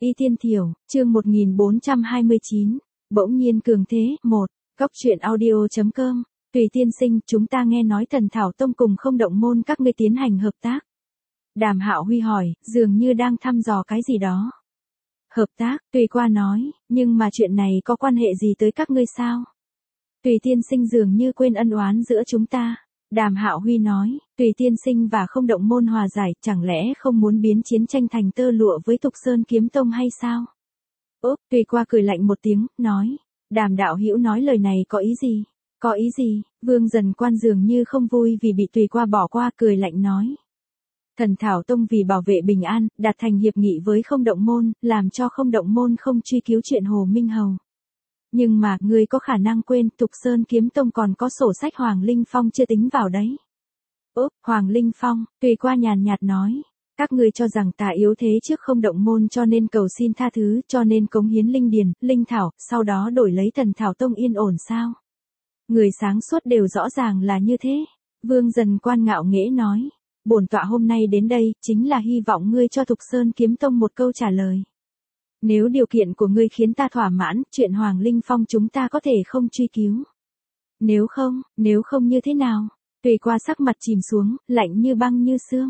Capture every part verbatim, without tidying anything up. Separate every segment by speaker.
Speaker 1: Y Tiên Thiểu, chương một nghìn bốn trăm hai mươi chín, bỗng nhiên cường thế, một, Cóc truyện audio.com, Tùy tiên sinh, chúng ta nghe nói Thần Thảo Tông cùng Không Động Môn các ngươi tiến hành hợp tác. Đàm Hạo Huy hỏi, dường như đang thăm dò cái gì đó. Hợp tác, Tùy Qua nói, nhưng mà chuyện này có quan hệ gì tới các ngươi sao? Tùy tiên sinh dường như quên ân oán giữa chúng ta. Đàm Hạo Huy nói, Tùy tiên sinh và Không Động Môn hòa giải, chẳng lẽ không muốn biến chiến tranh thành tơ lụa với Thục Sơn Kiếm Tông hay sao? Úp, Tùy Qua cười lạnh một tiếng, nói, Đàm đạo hữu nói lời này có ý gì? Có ý gì? Vương Dần Quan dường như không vui vì bị Tùy Qua bỏ qua, cười lạnh nói. Thần Thảo Tông vì bảo vệ bình an, đạt thành hiệp nghị với Không Động Môn, làm cho Không Động Môn không truy cứu chuyện Hồ Minh Hầu. Nhưng mà, ngươi có khả năng quên, Thục Sơn Kiếm Tông còn có sổ sách Hoàng Linh Phong chưa tính vào đấy. Úp, Hoàng Linh Phong, Tùy Qua nhàn nhạt nói. Các ngươi cho rằng ta yếu thế trước Không Động Môn cho nên cầu xin tha thứ, cho nên cống hiến linh điền, linh thảo, sau đó đổi lấy Thần Thảo Tông yên ổn sao? Người sáng suốt đều rõ ràng là như thế. Vương Dần Quan ngạo nghễ nói. Bổn tọa hôm nay đến đây, chính là hy vọng ngươi cho Thục Sơn Kiếm Tông một câu trả lời. Nếu điều kiện của ngươi khiến ta thỏa mãn, chuyện Hoàng Linh Phong chúng ta có thể không truy cứu. Nếu không, nếu không như thế nào? Tùy Qua sắc mặt chìm xuống, lạnh như băng như xương.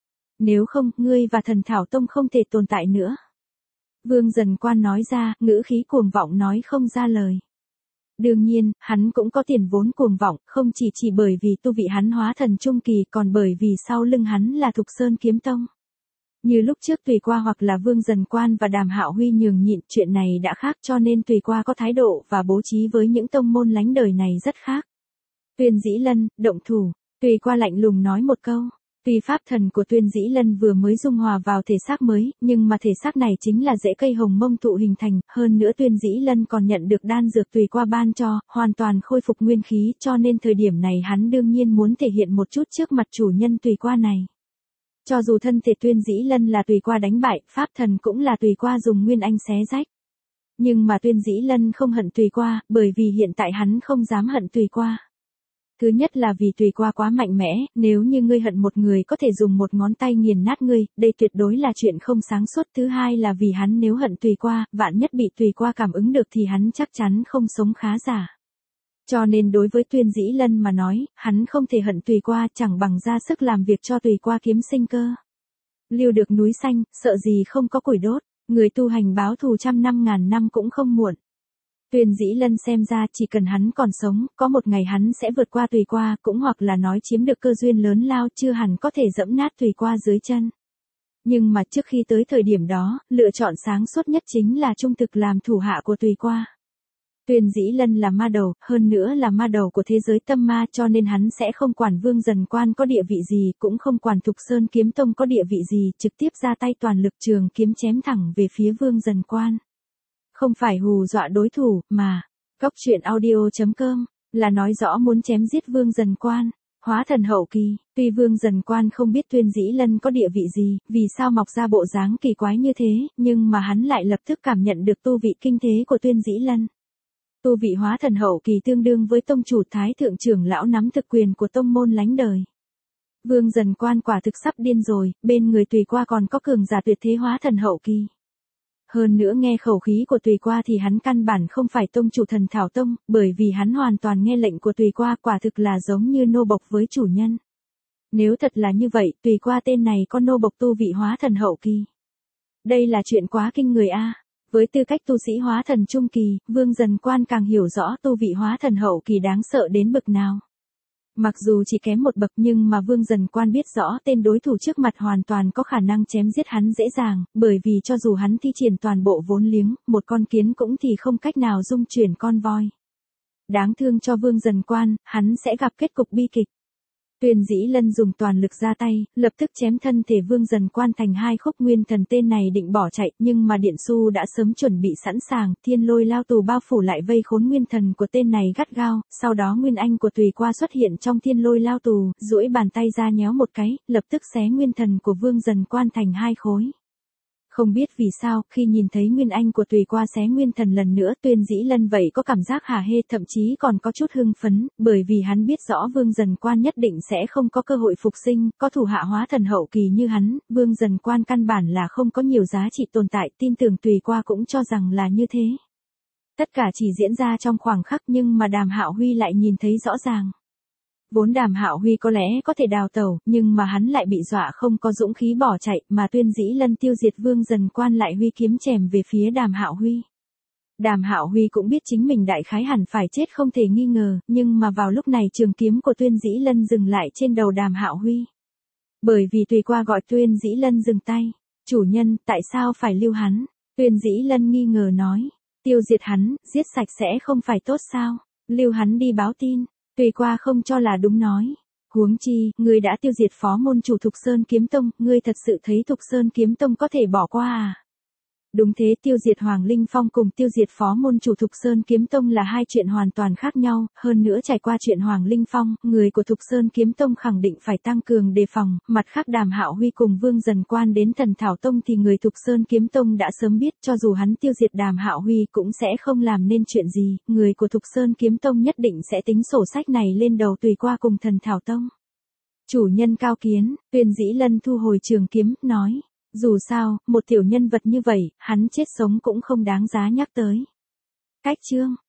Speaker 1: Nếu không, ngươi và Thần Thảo Tông không thể tồn tại nữa. Vương Dần Quan nói ra, ngữ khí cuồng vọng nói không ra lời. Đương nhiên, hắn cũng có tiền vốn cuồng vọng, không chỉ chỉ bởi vì tu vị hắn hóa thần trung kỳ, còn bởi vì sau lưng hắn là Thục Sơn Kiếm Tông. Như lúc trước Tùy Qua hoặc là Vương Dần Quan và Đàm Hạo Huy nhường nhịn, chuyện này đã khác, cho nên Tùy Qua có thái độ và bố trí với những tông môn lánh đời này rất khác. Tuyên Dĩ Lân, động thủ, Tùy Qua lạnh lùng nói một câu. Tuy pháp thần của Tuyên Dĩ Lân vừa mới dung hòa vào thể xác mới, nhưng mà thể xác này chính là rễ cây hồng mông thụ hình thành, hơn nữa Tuyên Dĩ Lân còn nhận được đan dược Tùy Qua ban cho, hoàn toàn khôi phục nguyên khí, cho nên thời điểm này hắn đương nhiên muốn thể hiện một chút trước mặt chủ nhân Tùy Qua này. Cho dù thân thể Tuyên Dĩ Lân là Tùy Qua đánh bại, pháp thần cũng là Tùy Qua dùng nguyên anh xé rách. Nhưng mà Tuyên Dĩ Lân không hận Tùy Qua, bởi vì hiện tại hắn không dám hận Tùy Qua. Thứ nhất là vì Tùy Qua quá mạnh mẽ, nếu như ngươi hận một người có thể dùng một ngón tay nghiền nát ngươi, đây tuyệt đối là chuyện không sáng suốt. Thứ hai là vì hắn nếu hận Tùy Qua, vạn nhất bị Tùy Qua cảm ứng được thì hắn chắc chắn không sống khá giả. Cho nên đối với Tuyên Dĩ Lân mà nói, hắn không thể hận Tùy Qua, chẳng bằng ra sức làm việc cho Tùy Qua kiếm sinh cơ. Lưu được núi xanh, sợ gì không có củi đốt, người tu hành báo thù trăm năm ngàn năm cũng không muộn. Tuyên Dĩ Lân xem ra chỉ cần hắn còn sống, có một ngày hắn sẽ vượt qua Tùy Qua, cũng hoặc là nói chiếm được cơ duyên lớn lao, chưa hẳn có thể dẫm nát Tùy Qua dưới chân. Nhưng mà trước khi tới thời điểm đó, lựa chọn sáng suốt nhất chính là trung thực làm thủ hạ của Tùy Qua. Tuyên Dĩ Lân là ma đầu, hơn nữa là ma đầu của thế giới tâm ma, cho nên hắn sẽ không quản Vương Dần Quan có địa vị gì, cũng không quản Thục Sơn Kiếm Tông có địa vị gì, trực tiếp ra tay toàn lực trường kiếm chém thẳng về phía Vương Dần Quan. Không phải hù dọa đối thủ, mà, Cóc truyện audio.com, là nói rõ muốn chém giết Vương Dần Quan, hóa thần hậu kỳ. Tuy Vương Dần Quan không biết Tuyên Dĩ Lân có địa vị gì, vì sao mọc ra bộ dáng kỳ quái như thế, nhưng mà hắn lại lập tức cảm nhận được tu vị kinh thế của Tuyên Dĩ Lân. Tu vị hóa thần hậu kỳ tương đương với tông chủ Thái thượng trưởng lão nắm thực quyền của tông môn lánh đời. Vương Dần Quan quả thực sắp điên rồi, bên người Tùy Qua còn có cường giả tuyệt thế hóa thần hậu kỳ. Hơn nữa nghe khẩu khí của Tùy Qua thì hắn căn bản không phải tông chủ Thần Thảo Tông, bởi vì hắn hoàn toàn nghe lệnh của Tùy Qua, quả thực là giống như nô bộc với chủ nhân. Nếu thật là như vậy, Tùy Qua tên này có nô bộc tu vị hóa thần hậu kỳ. Đây là chuyện quá kinh người a. Với tư cách tu sĩ hóa thần trung kỳ, Vương Dần Quan càng hiểu rõ tu vị hóa thần hậu kỳ đáng sợ đến bậc nào. Mặc dù chỉ kém một bậc nhưng mà Vương Dần Quan biết rõ tên đối thủ trước mặt hoàn toàn có khả năng chém giết hắn dễ dàng, bởi vì cho dù hắn thi triển toàn bộ vốn liếng, một con kiến cũng thì không cách nào dung chuyển con voi. Đáng thương cho Vương Dần Quan, hắn sẽ gặp kết cục bi kịch. Tuyên Dĩ Lân dùng toàn lực ra tay, lập tức chém thân thể Vương Dần Quan thành hai khúc. Nguyên thần tên này định bỏ chạy, nhưng mà Điện Su đã sớm chuẩn bị sẵn sàng, thiên lôi lao tù bao phủ lại vây khốn nguyên thần của tên này gắt gao, sau đó nguyên anh của Tùy Qua xuất hiện trong thiên lôi lao tù, duỗi bàn tay ra nhéo một cái, lập tức xé nguyên thần của Vương Dần Quan thành hai khối. Không biết vì sao, khi nhìn thấy Nguyên Anh của Tùy Qua xé Nguyên Thần lần nữa, Tuyên Dĩ Lân vậy có cảm giác hả hê, thậm chí còn có chút hưng phấn, bởi vì hắn biết rõ Vương Dần Quan nhất định sẽ không có cơ hội phục sinh, có thủ hạ hóa thần hậu kỳ như hắn, Vương Dần Quan căn bản là không có nhiều giá trị tồn tại, tin tưởng Tùy Qua cũng cho rằng là như thế. Tất cả chỉ diễn ra trong khoảng khắc nhưng mà Đàm Hạo Huy lại nhìn thấy rõ ràng. Vốn Đàm Hạo Huy có lẽ có thể đào tẩu, nhưng mà hắn lại bị dọa không có dũng khí bỏ chạy, mà Tuyên Dĩ Lân tiêu diệt Vương Dần Quan lại huy kiếm chém về phía Đàm Hạo Huy. Đàm Hạo Huy cũng biết chính mình đại khái hẳn phải chết không thể nghi ngờ, nhưng mà vào lúc này trường kiếm của Tuyên Dĩ Lân dừng lại trên đầu Đàm Hạo Huy. Bởi vì Tùy Qua gọi Tuyên Dĩ Lân dừng tay. Chủ nhân, tại sao phải lưu hắn? Tuyên Dĩ Lân nghi ngờ nói. Tiêu diệt hắn, giết sạch sẽ không phải tốt sao? Lưu hắn đi báo tin. Tùy Qua không cho là đúng nói. Huống chi, ngươi đã tiêu diệt phó môn chủ Thục Sơn Kiếm Tông, ngươi thật sự thấy Thục Sơn Kiếm Tông có thể bỏ qua à? Đúng thế, tiêu diệt Hoàng Linh Phong cùng tiêu diệt phó môn chủ Thục Sơn Kiếm Tông là hai chuyện hoàn toàn khác nhau, hơn nữa trải qua chuyện Hoàng Linh Phong, người của Thục Sơn Kiếm Tông khẳng định phải tăng cường đề phòng, mặt khác Đàm Hạo Huy cùng Vương Dần Quan đến Thần Thảo Tông thì người Thục Sơn Kiếm Tông đã sớm biết, cho dù hắn tiêu diệt Đàm Hạo Huy cũng sẽ không làm nên chuyện gì, người của Thục Sơn Kiếm Tông nhất định sẽ tính sổ sách này lên đầu Tùy Qua cùng Thần Thảo Tông. Chủ nhân cao kiến, Tuyên Dĩ Lân thu hồi trường kiếm, nói. Dù sao, một tiểu nhân vật như vậy, hắn chết sống cũng không đáng giá nhắc tới. Cách chương